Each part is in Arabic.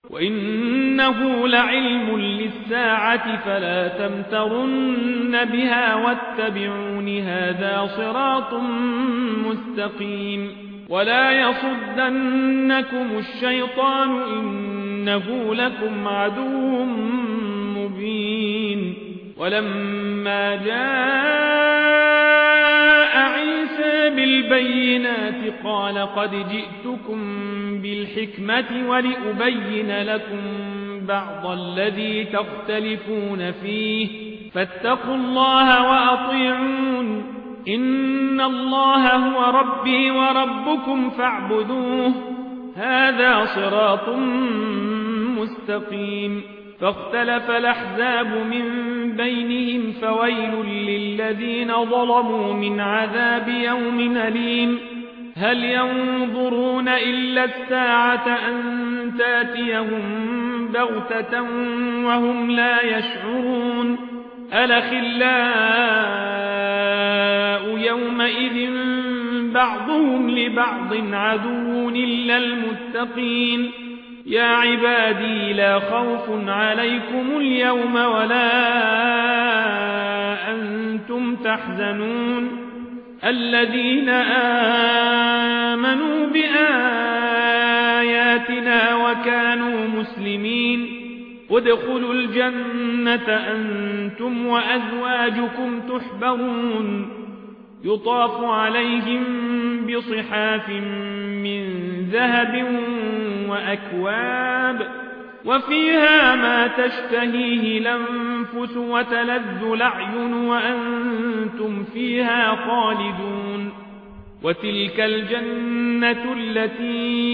وإنه لعلم للساعة فلا تمترن بها واتبعون هذا صراط مستقيم ولا يصدنكم الشيطان إنه لكم عدو مبين ولما جاء عيسى بالبينات قال قد جئتكم بالحكمة ولأبين لكم بعض الذي تختلفون فيه فاتقوا الله وأطيعون إن الله هو ربي وربكم فاعبدوه هذا صراط مستقيم فاختلف الأحزاب من بينهم فويل للذين ظلموا من عذاب يوم أليم هل ينظرون إلا الساعة أن تاتيهم بغتة وهم لا يشعرون الأخلاء يومئذ بعضهم لبعض عدو إلا المتقين يا عبادي لا خوف عليكم اليوم ولا أنتم تحزنون الذين آمنوا بآياتنا وكانوا مسلمين ادخلوا الجنة أنتم وأزواجكم تحبرون يطاف عليهم بصحاف من ذهب وأكواب وفيها ما تشتهيه الأنفس وتلذ الأعين وأنتم فيها خالدون وتلك الجنة التي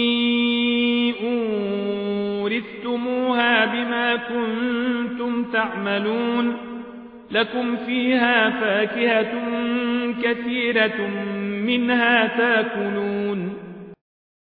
أورثتموها بما كنتم تعملون لكم فيها فاكهة كثيرة منها تاكلون